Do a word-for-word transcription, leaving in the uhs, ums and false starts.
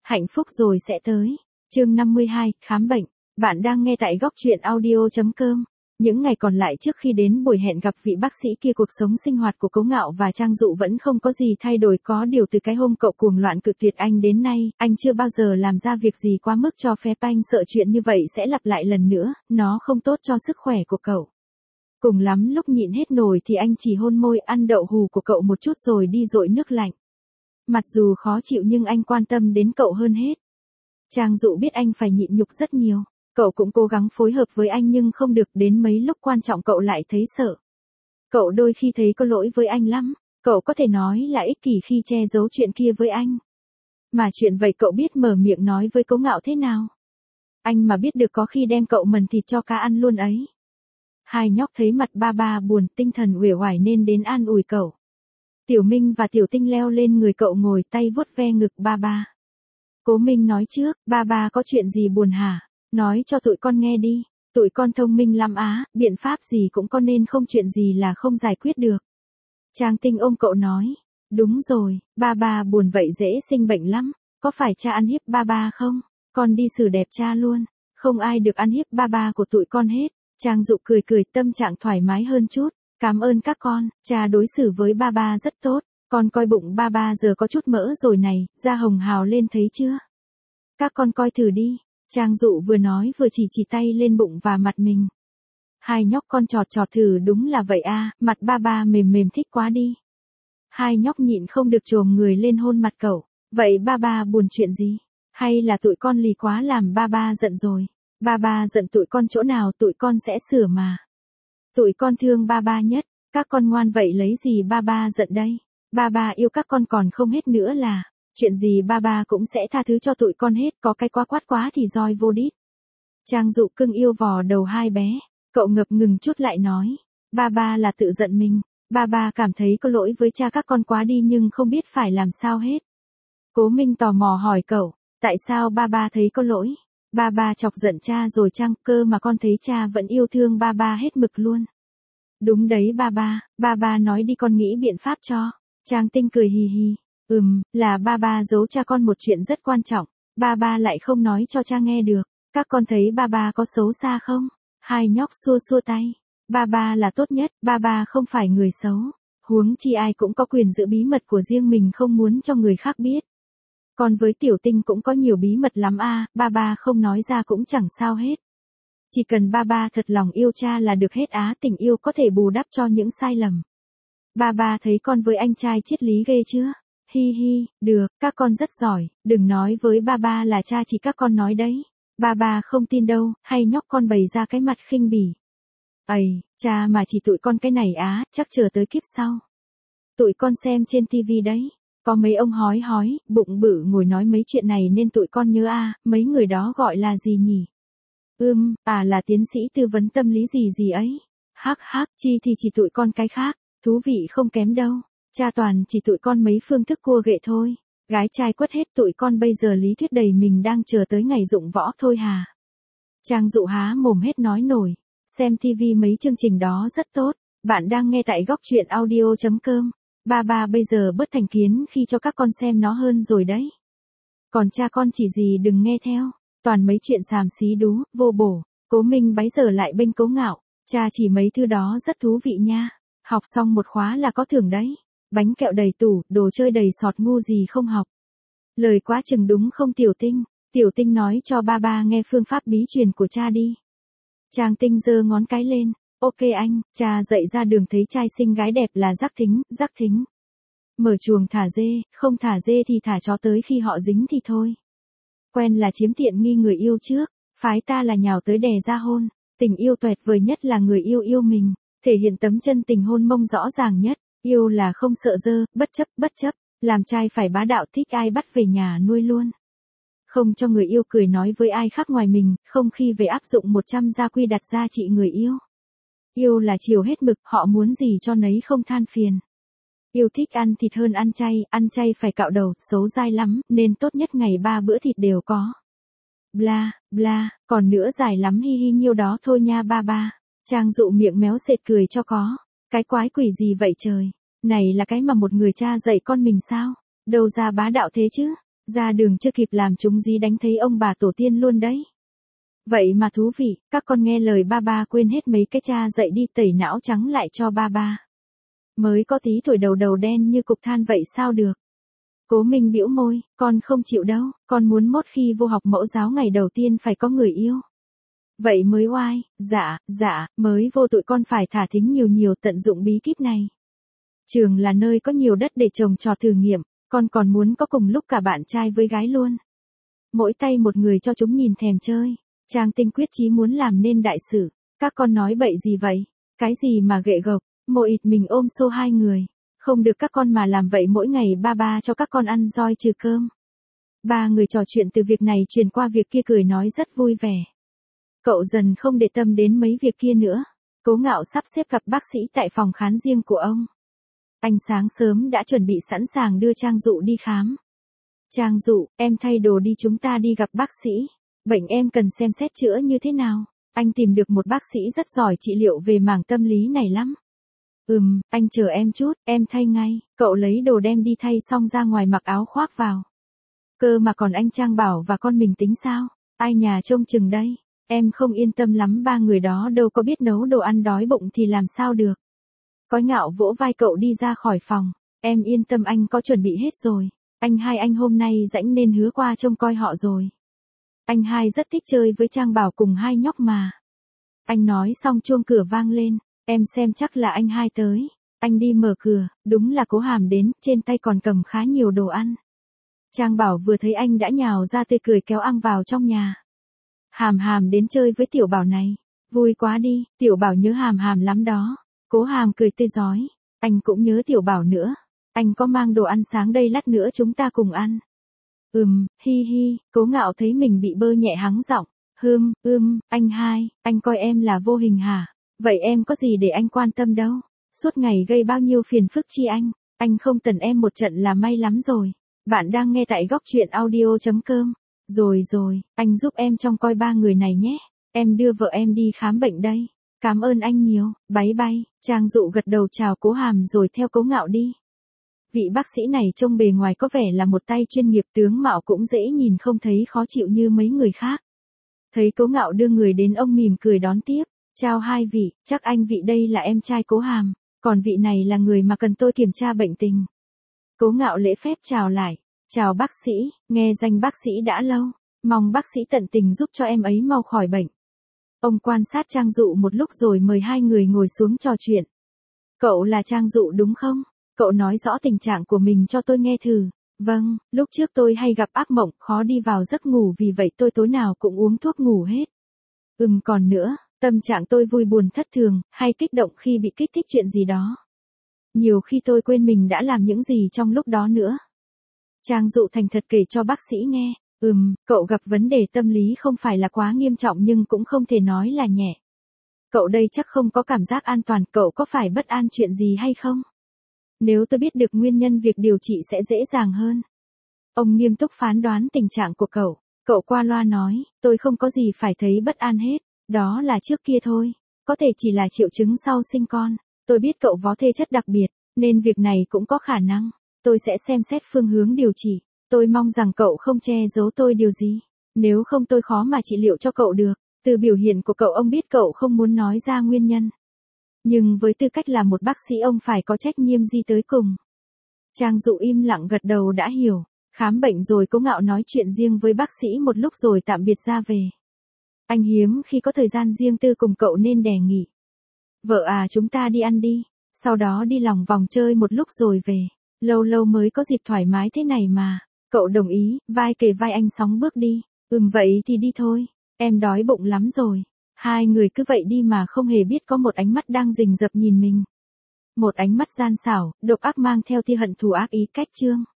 Hạnh phúc rồi sẽ tới. Chương năm mươi hai, khám bệnh. Bạn đang nghe tại góc truyện audio chấm com. Những ngày còn lại trước khi đến buổi hẹn gặp vị bác sĩ kia, cuộc sống sinh hoạt của Cố Ngạo và Trang Dụ vẫn không có gì thay đổi, có điều từ cái hôm cậu cuồng loạn cự tuyệt anh đến nay, anh chưa bao giờ làm ra việc gì quá mức cho phép. Anh sợ chuyện như vậy sẽ lặp lại lần nữa, nó không tốt cho sức khỏe của cậu. Cùng lắm lúc nhịn hết nổi thì anh chỉ hôn môi ăn đậu hù của cậu một chút rồi đi dội nước lạnh. Mặc dù khó chịu nhưng anh quan tâm đến cậu hơn hết. Trang Dụ biết anh phải nhịn nhục rất nhiều. Cậu cũng cố gắng phối hợp với anh nhưng không được, đến mấy lúc quan trọng cậu lại thấy sợ. Cậu đôi khi thấy có lỗi với anh lắm, cậu có thể nói là ích kỷ khi che giấu chuyện kia với anh. Mà chuyện vậy cậu biết mở miệng nói với Cố Ngạo thế nào? Anh mà biết được có khi đem cậu mần thịt cho cá ăn luôn ấy. Hai nhóc thấy mặt ba ba buồn, tinh thần uể oải nên đến an ủi cậu. Tiểu Minh và Tiểu Tinh leo lên người cậu ngồi tay vuốt ve ngực ba ba. Cố Minh nói trước, ba ba có chuyện gì buồn hả? Nói cho tụi con nghe đi, tụi con thông minh lắm á, biện pháp gì cũng có nên không chuyện gì là không giải quyết được. Trang Tinh ôm cậu nói, đúng rồi, ba ba buồn vậy dễ sinh bệnh lắm, có phải cha ăn hiếp ba ba không? Con đi xử đẹp cha luôn, không ai được ăn hiếp ba ba của tụi con hết. Trang Dụ cười cười, tâm trạng thoải mái hơn chút, cảm ơn các con, cha đối xử với ba ba rất tốt, con coi bụng ba ba giờ có chút mỡ rồi này, da hồng hào lên thấy chưa? Các con coi thử đi. Trang Dụ vừa nói vừa chỉ chỉ tay lên bụng và mặt mình. Hai nhóc con chọt chọt thử, đúng là vậy à, mặt ba ba mềm mềm thích quá đi. Hai nhóc nhịn không được chồm người lên hôn mặt cậu. Vậy ba ba buồn chuyện gì? Hay là tụi con lì quá làm ba ba giận rồi? Ba ba giận tụi con chỗ nào tụi con sẽ sửa mà. Tụi con thương ba ba nhất, các con ngoan vậy lấy gì ba ba giận đây? Ba ba yêu các con còn không hết nữa là. Chuyện gì ba ba cũng sẽ tha thứ cho tụi con hết, có cái quá quát quá thì roi vô đít. Trang Dụ cưng yêu vò đầu hai bé, cậu ngập ngừng chút lại nói, ba ba là tự giận mình, ba ba cảm thấy có lỗi với cha các con quá đi nhưng không biết phải làm sao hết. Cố Minh tò mò hỏi cậu, tại sao ba ba thấy có lỗi? Ba ba chọc giận cha rồi chăng? Cơ mà con thấy cha vẫn yêu thương ba ba hết mực luôn. Đúng đấy ba ba, ba ba nói đi con nghĩ biện pháp cho. Trang Tinh cười hì hì. Ừm, là ba ba giấu cha con một chuyện rất quan trọng, ba ba lại không nói cho cha nghe được. Các con thấy ba ba có xấu xa không? Hai nhóc xua xua tay. Ba ba là tốt nhất, ba ba không phải người xấu. Huống chi ai cũng có quyền giữ bí mật của riêng mình không muốn cho người khác biết. Còn với Tiểu Tinh cũng có nhiều bí mật lắm a, à, ba ba không nói ra cũng chẳng sao hết. Chỉ cần ba ba thật lòng yêu cha là được hết á, tình yêu có thể bù đắp cho những sai lầm. Ba ba thấy con với anh trai triết lý ghê chưa? Hi hi, được, các con rất giỏi, đừng nói với ba ba là cha chỉ các con nói đấy. Ba ba không tin đâu, hay nhóc con bày ra cái mặt khinh bỉ. Ây, cha mà chỉ tụi con cái này á, chắc chờ tới kiếp sau. Tụi con xem trên tivi đấy, có mấy ông hói hói, bụng bự ngồi nói mấy chuyện này nên tụi con nhớ a, à, mấy người đó gọi là gì nhỉ? Ưm, à là tiến sĩ tư vấn tâm lý gì gì ấy. Hắc hắc, chi thì chỉ tụi con cái khác, thú vị không kém đâu. Cha toàn chỉ tụi con mấy phương thức cua ghệ thôi. Gái trai quất hết tụi con bây giờ lý thuyết đầy mình đang chờ tới ngày dụng võ thôi hà. Trang Dụ há mồm hết nói nổi. Xem tivi mấy chương trình đó rất tốt. Bạn đang nghe tại góc truyện audio chấm com. Ba ba bây giờ bớt thành kiến khi cho các con xem nó hơn rồi đấy. Còn cha con chỉ gì đừng nghe theo. Toàn mấy chuyện xàm xí đú, vô bổ. Cố Minh bấy giờ lại bênh Cố Ngạo. Cha chỉ mấy thứ đó rất thú vị nha. Học xong một khóa là có thưởng đấy. Bánh kẹo đầy tủ, đồ chơi đầy sọt, ngu gì không học. Lời quá chừng đúng không Tiểu Tinh? Tiểu Tinh nói cho ba ba nghe phương pháp bí truyền của cha đi. Trang Tinh giơ ngón cái lên. Ok anh, cha dạy ra đường thấy trai xinh gái đẹp là giác thính, giác thính. Mở chuồng thả dê, không thả dê thì thả chó tới khi họ dính thì thôi. Quen là chiếm tiện nghi người yêu trước, phái ta là nhào tới đè ra hôn. Tình yêu tuyệt vời nhất là người yêu yêu mình, thể hiện tấm chân tình hôn mông rõ ràng nhất. Yêu là không sợ dơ, bất chấp, bất chấp, làm trai phải bá đạo, thích ai bắt về nhà nuôi luôn. Không cho người yêu cười nói với ai khác ngoài mình, không khi về áp dụng một trăm gia quy đặt ra trị người yêu. Yêu là chiều hết mực, họ muốn gì cho nấy không than phiền. Yêu thích ăn thịt hơn ăn chay, ăn chay phải cạo đầu, xấu dai lắm, nên tốt nhất ngày ba bữa thịt đều có. Bla, bla, còn nữa dài lắm hi hi nhiêu đó thôi nha ba ba. Trang Dụ miệng méo sệt cười cho có. Cái quái quỷ gì vậy trời? Này là cái mà một người cha dạy con mình sao? Đâu ra bá đạo thế chứ? Ra đường chưa kịp làm chúng dí đánh thấy ông bà tổ tiên luôn đấy. Vậy mà thú vị, các con nghe lời ba ba quên hết mấy cái cha dậy đi tẩy não trắng lại cho ba ba. Mới có tí tuổi đầu đầu đen như cục than vậy sao được. Cố Minh bĩu môi, con không chịu đâu, con muốn mốt khi vô học mẫu giáo ngày đầu tiên phải có người yêu. Vậy mới oai, dạ, dạ, mới vô tụi con phải thả thính nhiều nhiều tận dụng bí kíp này. Trường là nơi có nhiều đất để trồng trọt thử nghiệm, con còn muốn có cùng lúc cả bạn trai với gái luôn. Mỗi tay một người cho chúng nhìn thèm chơi. Trang Tinh quyết chí muốn làm nên đại sự. Các con nói bậy gì vậy? Cái gì mà ghệ gộc, mộ ịt mình ôm xô hai người. Không được các con mà làm vậy mỗi ngày ba ba cho các con ăn roi trừ cơm. Ba người trò chuyện từ việc này truyền qua việc kia cười nói rất vui vẻ. Cậu dần không để tâm đến mấy việc kia nữa. Cố Ngạo sắp xếp gặp bác sĩ tại phòng khám riêng của ông. Anh sáng sớm đã chuẩn bị sẵn sàng đưa Trang Dụ đi khám. Trang Dụ, em thay đồ đi chúng ta đi gặp bác sĩ. Bệnh em cần xem xét chữa như thế nào. Anh tìm được một bác sĩ rất giỏi trị liệu về mảng tâm lý này lắm. Ừm, anh chờ em chút, em thay ngay. Cậu lấy đồ đem đi thay xong ra ngoài mặc áo khoác vào. Cơ mà còn anh Trang Bảo và con mình tính sao? Ai nhà trông chừng đây? Em không yên tâm lắm, ba người đó đâu có biết nấu đồ ăn, đói bụng thì làm sao được. Cói Ngạo vỗ vai cậu đi ra khỏi phòng. Em yên tâm, anh có chuẩn bị hết rồi. Anh hai anh hôm nay rảnh nên hứa qua trông coi họ rồi. Anh hai rất thích chơi với Trang Bảo cùng hai nhóc mà. Anh nói xong chuông cửa vang lên. Em xem chắc là anh hai tới. Anh đi mở cửa, đúng là Cố Hàm đến, trên tay còn cầm khá nhiều đồ ăn. Trang Bảo vừa thấy anh đã nhào ra tươi cười kéo ăn vào trong nhà. Hàm Hàm đến chơi với Tiểu Bảo này. Vui quá đi, Tiểu Bảo nhớ Hàm Hàm lắm đó. Cố Hàm cười tươi rói. Anh cũng nhớ Tiểu Bảo nữa. Anh có mang đồ ăn sáng đây, lát nữa chúng ta cùng ăn. Ừm, hi hi, Cố Ngạo thấy mình bị bơ nhẹ hắng giọng. Hưm, ưm, anh hai, anh coi em là vô hình hả? Vậy em có gì để anh quan tâm đâu. Suốt ngày gây bao nhiêu phiền phức chi anh. Anh không tần em một trận là may lắm rồi. Bạn đang nghe tại góc truyện audio chấm com. Rồi rồi, anh giúp em trông coi ba người này nhé. Em đưa vợ em đi khám bệnh đây. Cảm ơn anh nhiều, bái bay. Trang Dụ gật đầu chào Cố Hàm rồi theo Cố Ngạo đi. Vị bác sĩ này trông bề ngoài có vẻ là một tay chuyên nghiệp, tướng mạo cũng dễ nhìn, không thấy khó chịu như mấy người khác. Thấy Cố Ngạo đưa người đến, ông mỉm cười đón tiếp. Chào hai vị, chắc anh vị đây là em trai Cố Hàm, còn vị này là người mà cần tôi kiểm tra bệnh tình. Cố Ngạo lễ phép chào lại. Chào bác sĩ, nghe danh bác sĩ đã lâu, mong bác sĩ tận tình giúp cho em ấy mau khỏi bệnh. Ông quan sát Trang Dụ một lúc rồi mời hai người ngồi xuống trò chuyện. Cậu là Trang Dụ đúng không? Cậu nói rõ tình trạng của mình cho tôi nghe thử. Vâng, lúc trước tôi hay gặp ác mộng, khó đi vào giấc ngủ, vì vậy tôi tối nào cũng uống thuốc ngủ hết. Ừm, còn nữa, tâm trạng tôi vui buồn thất thường, hay kích động khi bị kích thích chuyện gì đó. Nhiều khi tôi quên mình đã làm những gì trong lúc đó nữa. Trang Dụ thành thật kể cho bác sĩ nghe. Ừm, cậu gặp vấn đề tâm lý không phải là quá nghiêm trọng nhưng cũng không thể nói là nhẹ. Cậu đây chắc không có cảm giác an toàn, cậu có phải bất an chuyện gì hay không? Nếu tôi biết được nguyên nhân, việc điều trị sẽ dễ dàng hơn. Ông nghiêm túc phán đoán tình trạng của cậu. Cậu qua loa nói, tôi không có gì phải thấy bất an hết. Đó là trước kia thôi. Có thể chỉ là triệu chứng sau sinh con. Tôi biết cậu có thể chất đặc biệt, nên việc này cũng có khả năng. Tôi sẽ xem xét phương hướng điều trị. Tôi mong rằng cậu không che giấu tôi điều gì. Nếu không tôi khó mà trị liệu cho cậu được. Từ biểu hiện của cậu ông biết cậu không muốn nói ra nguyên nhân. Nhưng với tư cách là một bác sĩ, ông phải có trách nhiệm gì tới cùng. Trang Dụ im lặng gật đầu đã hiểu. Khám bệnh rồi Cố Ngạo nói chuyện riêng với bác sĩ một lúc rồi tạm biệt ra về. Anh hiếm khi có thời gian riêng tư cùng cậu nên đề nghị. Vợ à, chúng ta đi ăn đi. Sau đó đi lòng vòng chơi một lúc rồi về. Lâu lâu mới có dịp thoải mái thế này mà. Cậu đồng ý, vai kề vai anh sóng bước đi. Ừm, vậy thì đi thôi. Em đói bụng lắm rồi. Hai người cứ vậy đi mà không hề biết có một ánh mắt đang rình rập nhìn mình. Một ánh mắt gian xảo, độc ác mang theo tia hận thù ác ý cách chương.